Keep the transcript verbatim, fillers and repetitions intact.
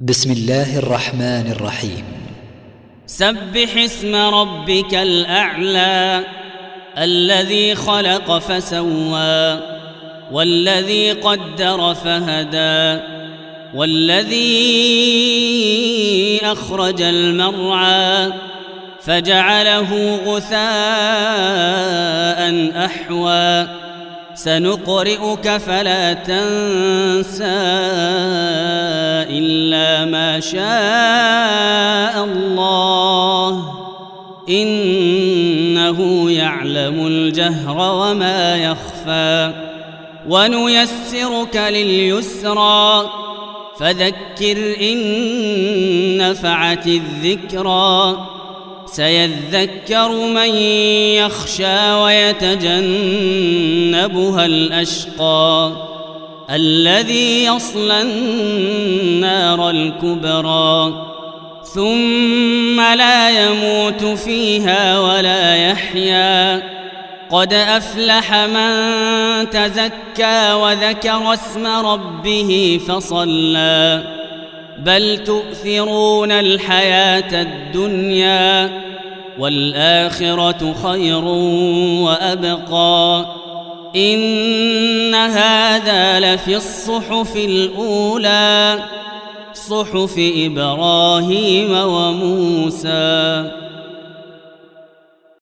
بسم الله الرحمن الرحيم. سبح اسم ربك الأعلى الذي خلق فسوى والذي قدر فهدى والذي أخرج المرعى فجعله غثاء أحوى سنقرئك فلا تنسى إلا ما شاء الله إنه يعلم الجهر وما يخفى ونيسرك لليسرى فذكر إن نفعت الذكرى سيذكر من يخشى ويتجنبها الأشقى الذي يصلى النار الكبرى ثم لا يموت فيها ولا يحيا قد أفلح من تزكى وذكر اسم ربه فصلى بل تؤثرون الحياة الدنيا والآخرة خير وأبقى إن هذا لفي الصحف الأولى صحف إبراهيم وموسى.